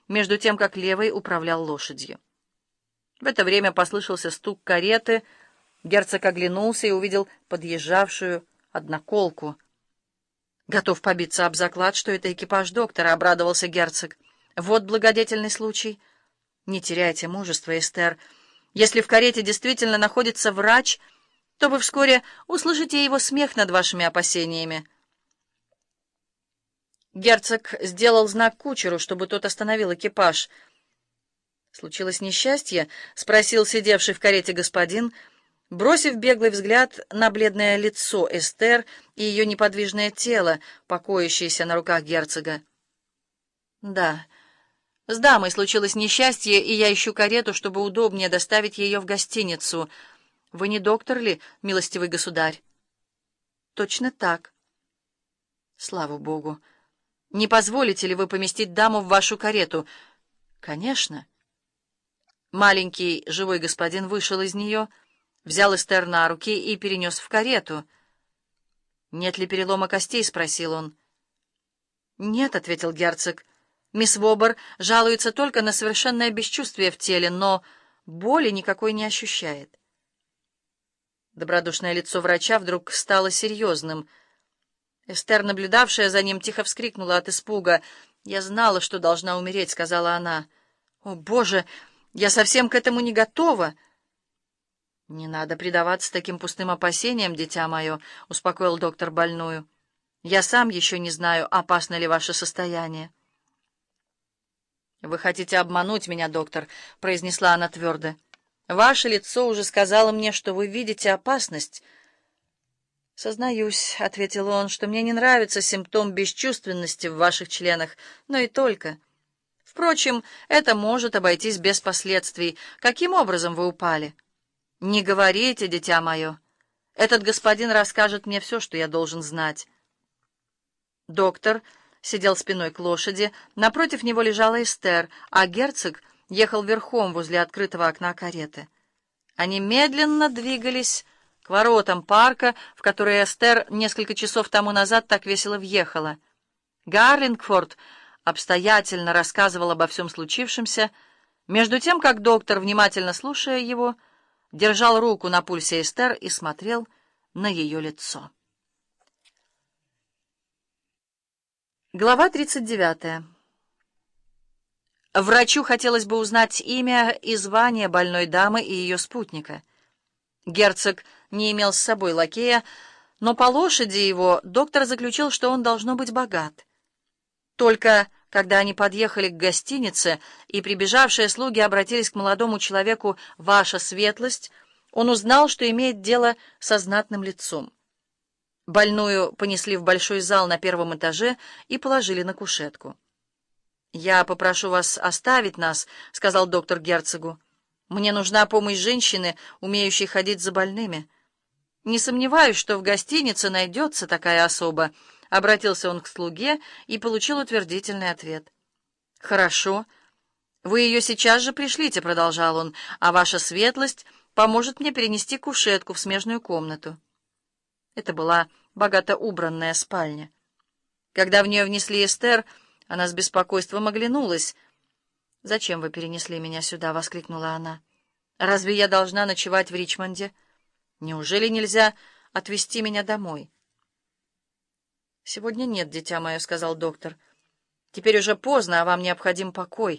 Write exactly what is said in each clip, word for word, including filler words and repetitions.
между тем, как левый управлял лошадью. В это время послышался стук кареты. Герцог оглянулся и увидел подъезжавшую одноколку. «Готов побиться об заклад, что это экипаж доктора», — обрадовался герцог. «Вот благодетельный случай. Не теряйте мужества, Эстер. Если в карете действительно находится врач, то вы вскоре услышите его смех над вашими опасениями». Герцог сделал знак кучеру, чтобы тот остановил экипаж. «Случилось несчастье?» — спросил сидевший в карете господин, бросив беглый взгляд на бледное лицо Эстер и ее неподвижное тело, покоящееся на руках герцога. «Да, с дамой случилось несчастье, и я ищу карету, чтобы удобнее доставить ее в гостиницу. Вы не доктор ли, милостивый государь?» «Точно так». «Слава Богу! Не позволите ли вы поместить даму в вашу карету?» «Конечно». Маленький живой господин вышел из нее, взял Эстер на руки и перенес в карету. «Нет ли перелома костей?» — спросил он. «Нет», — ответил герцог. «Мисс Вобер жалуется только на совершенное бесчувствие в теле, но боли никакой не ощущает». Добродушное лицо врача вдруг стало серьезным. Эстер, наблюдавшая за ним, тихо вскрикнула от испуга. «Я знала, что должна умереть», — сказала она. «О, Боже, я совсем к этому не готова!» «Не надо предаваться таким пустым опасениям, дитя мое», — успокоил доктор больную. «Я сам еще не знаю, опасно ли ваше состояние». «Вы хотите обмануть меня, доктор», — произнесла она твердо. «Ваше лицо уже сказало мне, что вы видите опасность». «Сознаюсь», — ответил он, — «что мне не нравится симптом бесчувственности в ваших членах, но и только. Впрочем, это может обойтись без последствий. Каким образом вы упали?» «Не говорите, дитя мое. Этот господин расскажет мне все, что я должен знать». Доктор сидел спиной к лошади, напротив него лежала Эстер, а герцог ехал верхом возле открытого окна кареты. Они медленно двигались к воротам парка, в которые Эстер несколько часов тому назад так весело въехала. Гарлингфорд обстоятельно рассказывал обо всем случившемся, между тем, как доктор, внимательно слушая его, держал руку на пульсе Эстер и смотрел на ее лицо. Глава тридцать девятая. Врачу хотелось бы узнать имя и звание больной дамы и ее спутника. Герцог не имел с собой лакея, но по лошади его доктор заключил, что он должно быть богат. Только когда они подъехали к гостинице, и прибежавшие слуги обратились к молодому человеку «Ваша светлость», он узнал, что имеет дело со знатным лицом. Больную понесли в большой зал на первом этаже и положили на кушетку. «Я попрошу вас оставить нас», — сказал доктор герцогу. «Мне нужна помощь женщины, умеющей ходить за больными». «Не сомневаюсь, что в гостинице найдется такая особа», — обратился он к слуге и получил утвердительный ответ. «Хорошо. Вы ее сейчас же пришлите», — продолжал он, «а ваша светлость поможет мне перенести кушетку в смежную комнату». Это была богато убранная спальня. Когда в нее внесли Эстер, она с беспокойством оглянулась. «Зачем вы перенесли меня сюда?» — воскликнула она. «Разве я должна ночевать в Ричмонде? Неужели нельзя отвезти меня домой?» «Сегодня нет, дитя мое», — сказал доктор. «Теперь уже поздно, а вам необходим покой».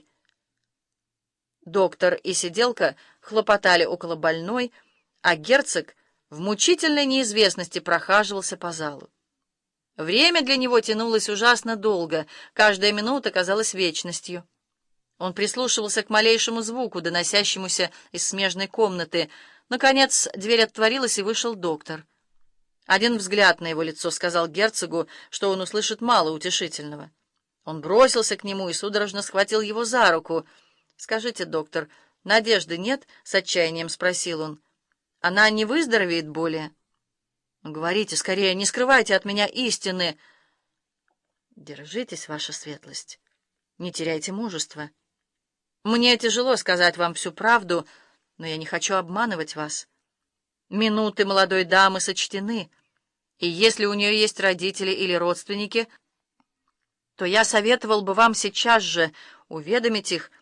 Доктор и сиделка хлопотали около больной, а герцог в мучительной неизвестности прохаживался по залу. Время для него тянулось ужасно долго, каждая минута казалась вечностью. Он прислушивался к малейшему звуку, доносящемуся из смежной комнаты. Наконец дверь отворилась, и вышел доктор. Один взгляд на его лицо сказал герцогу, что он услышит мало утешительного. Он бросился к нему и судорожно схватил его за руку. «Скажите, доктор, надежды нет?» — с отчаянием спросил он. «Она не выздоровеет более?» «Говорите скорее, не скрывайте от меня истины». «Держитесь, ваша светлость, не теряйте мужества. Мне тяжело сказать вам всю правду, но я не хочу обманывать вас. Минуты молодой дамы сочтены, и если у нее есть родители или родственники, то я советовал бы вам сейчас же уведомить их